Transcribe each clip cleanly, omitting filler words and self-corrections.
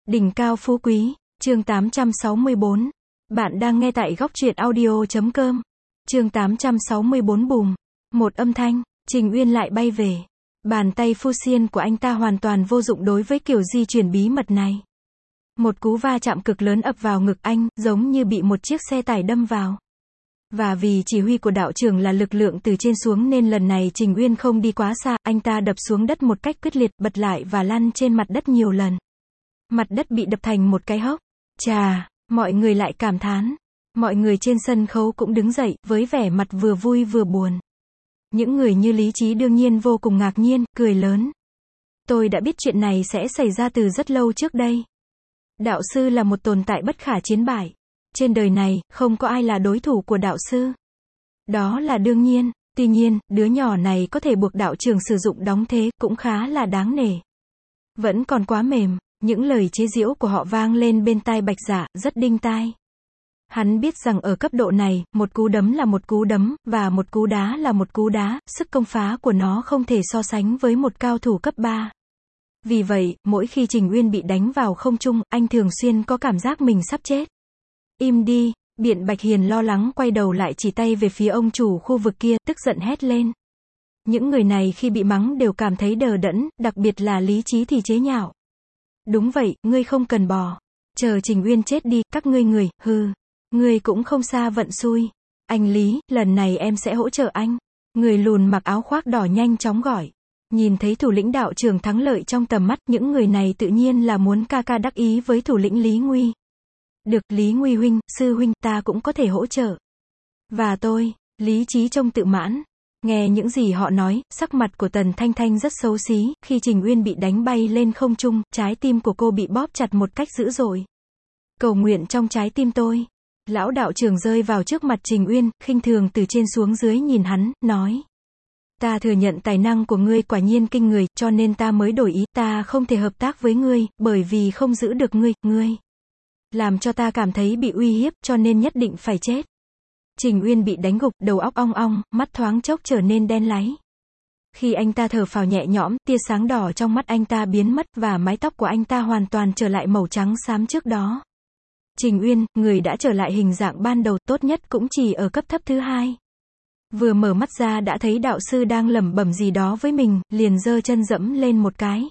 Đỉnh cao phú quý, chương 864. Bạn đang nghe tại góc truyện audio.com. Chương 864 bùm. Một âm thanh, Trình Uyên lại bay về. Bàn tay phu xiên của anh ta hoàn toàn vô dụng đối với kiểu di chuyển bí mật này. Một cú va chạm cực lớn ập vào ngực anh, giống như bị một chiếc xe tải đâm vào. Và vì chỉ huy của đạo trưởng là lực lượng từ trên xuống nên lần này Trình Uyên không đi quá xa, anh ta đập xuống đất một cách quyết liệt, bật lại và lăn trên mặt đất nhiều lần. Mặt đất bị đập thành một cái hốc. Chà, mọi người lại cảm thán. Mọi người trên sân khấu cũng đứng dậy, với vẻ mặt vừa vui vừa buồn. Những người như Lý Trí đương nhiên vô cùng ngạc nhiên, cười lớn. Tôi đã biết chuyện này sẽ xảy ra từ rất lâu trước đây. Đạo sư là một tồn tại bất khả chiến bại. Trên đời này, không có ai là đối thủ của đạo sư. Đó là đương nhiên. Tuy nhiên, đứa nhỏ này có thể buộc đạo trưởng sử dụng đóng thế, cũng khá là đáng nể. Vẫn còn quá mềm. Những lời chế giễu của họ vang lên bên tai Bạch Dạ, rất đinh tai. Hắn biết rằng ở cấp độ này, một cú đấm là một cú đấm, và một cú đá là một cú đá, sức công phá của nó không thể so sánh với một cao thủ cấp 3. Vì vậy, mỗi khi Trình Uyên bị đánh vào không trung, anh thường xuyên có cảm giác mình sắp chết. Im đi, Biện Bạch Hiền lo lắng quay đầu lại chỉ tay về phía ông chủ khu vực kia, tức giận hét lên. Những người này khi bị mắng đều cảm thấy đờ đẫn, đặc biệt là Lý Trí thì chế nhạo. Đúng vậy, ngươi không cần bò. Chờ Trình Uyên chết đi, các ngươi hừ. Ngươi cũng không xa vận xui. Anh Lý, lần này em sẽ hỗ trợ anh. Người lùn mặc áo khoác đỏ nhanh chóng gọi. Nhìn thấy thủ lĩnh đạo trưởng thắng lợi trong tầm mắt, những người này tự nhiên là muốn ca ca đắc ý với thủ lĩnh Lý Nguy. Được, Lý Nguy huynh, sư huynh, ta cũng có thể hỗ trợ. Và tôi, Lý Trí trông tự mãn. Nghe những gì họ nói, sắc mặt của Tần Thanh Thanh rất xấu xí, khi Trình Uyên bị đánh bay lên không trung, trái tim của cô bị bóp chặt một cách dữ dội. Cầu nguyện trong trái tim tôi. Lão đạo trưởng rơi vào trước mặt Trình Uyên, khinh thường từ trên xuống dưới nhìn hắn, nói. Ta thừa nhận tài năng của ngươi quả nhiên kinh người, cho nên ta mới đổi ý, ta không thể hợp tác với ngươi, bởi vì không giữ được ngươi. Làm cho ta cảm thấy bị uy hiếp, cho nên nhất định phải chết. Trình Uyên bị đánh gục, đầu óc ong ong, mắt thoáng chốc trở nên đen láy. Khi anh ta thở phào nhẹ nhõm, tia sáng đỏ trong mắt anh ta biến mất và mái tóc của anh ta hoàn toàn trở lại màu trắng xám trước đó. Trình Uyên, người đã trở lại hình dạng ban đầu, tốt nhất cũng chỉ ở cấp thấp thứ 2. Vừa mở mắt ra đã thấy đạo sư đang lẩm bẩm gì đó với mình, liền giơ chân dẫm lên một cái.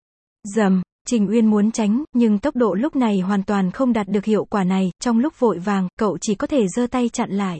Dầm, Trình Uyên muốn tránh, nhưng tốc độ lúc này hoàn toàn không đạt được hiệu quả này, trong lúc vội vàng, cậu chỉ có thể giơ tay chặn lại.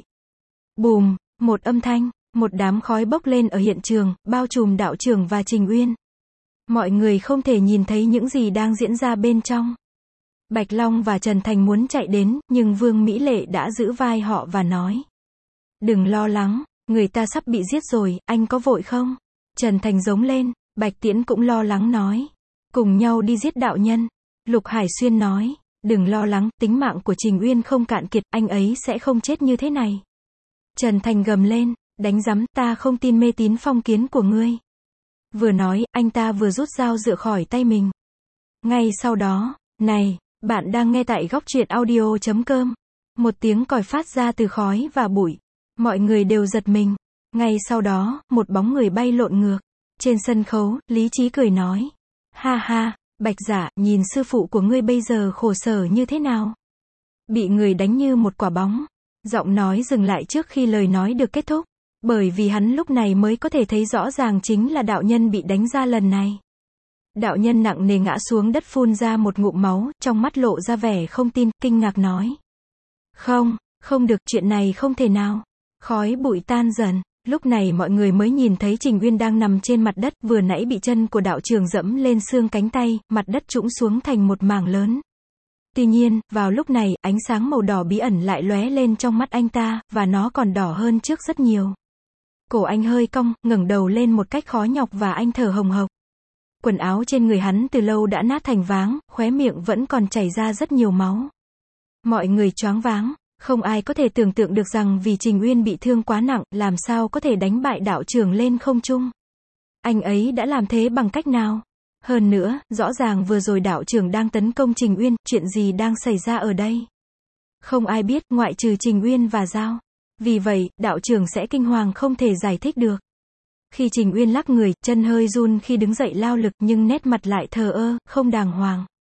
Bùm, một âm thanh, một đám khói bốc lên ở hiện trường, bao trùm đạo trưởng và Trình Uyên. Mọi người không thể nhìn thấy những gì đang diễn ra bên trong. Bạch Long và Trần Thành muốn chạy đến, nhưng Vương Mỹ Lệ đã giữ vai họ và nói. Đừng lo lắng, người ta sắp bị giết rồi, anh có vội không? Trần Thành giống lên, Bạch Tiễn cũng lo lắng nói. Cùng nhau đi giết đạo nhân. Lục Hải Xuyên nói, đừng lo lắng, tính mạng của Trình Uyên không cạn kiệt, anh ấy sẽ không chết như thế này. Trần Thành gầm lên, đánh rắm, ta không tin mê tín phong kiến của ngươi. Vừa nói, anh ta vừa rút dao dựa khỏi tay mình. Ngay sau đó, này, bạn đang nghe tại góc truyện audio.com. Một tiếng còi phát ra từ khói và bụi. Mọi người đều giật mình. Ngay sau đó, một bóng người bay lộn ngược. Trên sân khấu, Lý Trí cười nói. Ha ha, Bạch Dạ, nhìn sư phụ của ngươi bây giờ khổ sở như thế nào? Bị người đánh như một quả bóng. Giọng nói dừng lại trước khi lời nói được kết thúc. Bởi vì hắn lúc này mới có thể thấy rõ ràng chính là đạo nhân bị đánh ra lần này. Đạo nhân nặng nề ngã xuống đất phun ra một ngụm máu, trong mắt lộ ra vẻ không tin, kinh ngạc nói. Không được, chuyện này không thể nào. Khói bụi tan dần. Lúc này mọi người mới nhìn thấy Trình Uyên đang nằm trên mặt đất, vừa nãy bị chân của đạo trưởng dẫm lên xương cánh tay, mặt đất trũng xuống thành một mảng lớn. Tuy nhiên, vào lúc này, ánh sáng màu đỏ bí ẩn lại lóe lên trong mắt anh ta, và nó còn đỏ hơn trước rất nhiều. Cổ anh hơi cong, ngẩng đầu lên một cách khó nhọc và anh thở hồng hộc. Quần áo trên người hắn từ lâu đã nát thành váng, khóe miệng vẫn còn chảy ra rất nhiều máu. Mọi người choáng váng. Không ai có thể tưởng tượng được rằng vì Trình Uyên bị thương quá nặng, làm sao có thể đánh bại đạo trưởng lên không trung. Anh ấy đã làm thế bằng cách nào? Hơn nữa, rõ ràng vừa rồi đạo trưởng đang tấn công Trình Uyên, chuyện gì đang xảy ra ở đây? Không ai biết, ngoại trừ Trình Uyên và Giao. Vì vậy, đạo trưởng sẽ kinh hoàng không thể giải thích được. Khi Trình Uyên lắc người, chân hơi run khi đứng dậy lao lực, nhưng nét mặt lại thờ ơ, không đàng hoàng.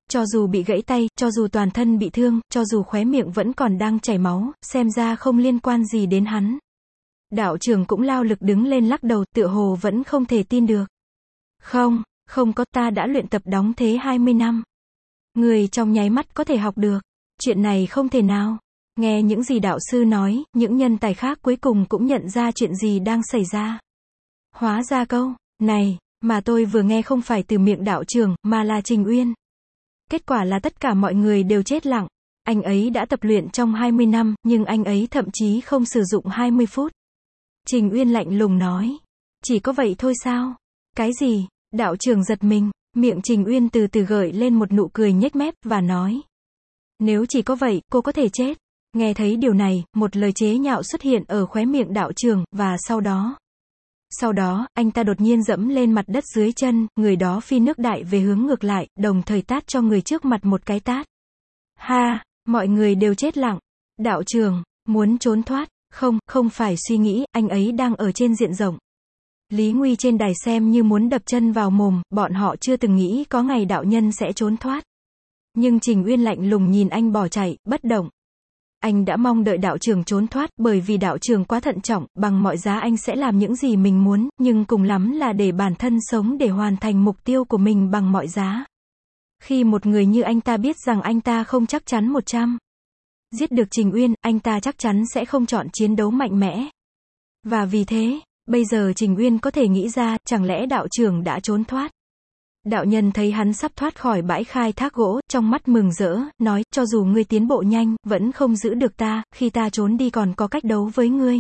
Cho dù bị gãy tay, cho dù toàn thân bị thương, cho dù khóe miệng vẫn còn đang chảy máu, xem ra không liên quan gì đến hắn. Đạo trưởng cũng lao lực đứng lên lắc đầu, tựa hồ vẫn không thể tin được. Không, không có, ta đã luyện tập đóng thế 20 năm. Người trong nháy mắt có thể học được. Chuyện này không thể nào. Nghe những gì đạo sư nói, những nhân tài khác cuối cùng cũng nhận ra chuyện gì đang xảy ra. Hóa ra câu này mà tôi vừa nghe không phải từ miệng đạo trưởng, mà là Trình Uyên. Kết quả là tất cả mọi người đều chết lặng. Anh ấy đã tập luyện trong 20 năm, nhưng anh ấy thậm chí không sử dụng 20 phút. Trình Uyên lạnh lùng nói. Chỉ có vậy thôi sao? Cái gì? Đạo trưởng giật mình, miệng Trình Uyên từ từ gợi lên một nụ cười nhếch mép, và nói. Nếu chỉ có vậy, cô có thể chết. Nghe thấy điều này, một lời chế nhạo xuất hiện ở khóe miệng đạo trưởng, và sau đó, anh ta đột nhiên dẫm lên mặt đất dưới chân, người đó phi nước đại về hướng ngược lại, đồng thời tát cho người trước mặt một cái tát. Ha, mọi người đều chết lặng. Đạo trưởng, muốn trốn thoát, không phải suy nghĩ, anh ấy đang ở trên diện rộng. Lý Nguy trên đài xem như muốn đập chân vào mồm, bọn họ chưa từng nghĩ có ngày đạo nhân sẽ trốn thoát. Nhưng Trình Uyên lạnh lùng nhìn anh bỏ chạy, bất động. Anh đã mong đợi đạo trưởng trốn thoát, bởi vì đạo trưởng quá thận trọng, bằng mọi giá anh sẽ làm những gì mình muốn, nhưng cùng lắm là để bản thân sống để hoàn thành mục tiêu của mình bằng mọi giá. Khi một người như anh ta biết rằng anh ta không chắc chắn 100 giết được Trình Uyên, anh ta chắc chắn sẽ không chọn chiến đấu mạnh mẽ. Và vì thế, bây giờ Trình Uyên có thể nghĩ ra, chẳng lẽ đạo trưởng đã trốn thoát. Đạo nhân thấy hắn sắp thoát khỏi bãi khai thác gỗ, trong mắt mừng rỡ, nói, cho dù ngươi tiến bộ nhanh, vẫn không giữ được ta, khi ta trốn đi còn có cách đấu với ngươi.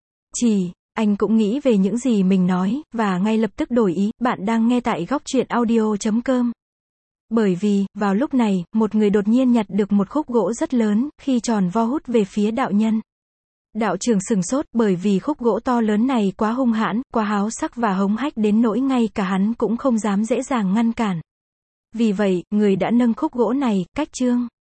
Anh cũng nghĩ về những gì mình nói, và ngay lập tức đổi ý, bạn đang nghe tại Góc Truyện Audio.com. Bởi vì, vào lúc này, một người đột nhiên nhặt được một khúc gỗ rất lớn, khi tròn vo hút về phía đạo nhân. Đạo trưởng sửng sốt, bởi vì khúc gỗ to lớn này quá hung hãn, quá háo sắc và hống hách đến nỗi ngay cả hắn cũng không dám dễ dàng ngăn cản. Vì vậy, người đã nâng khúc gỗ này, cách chương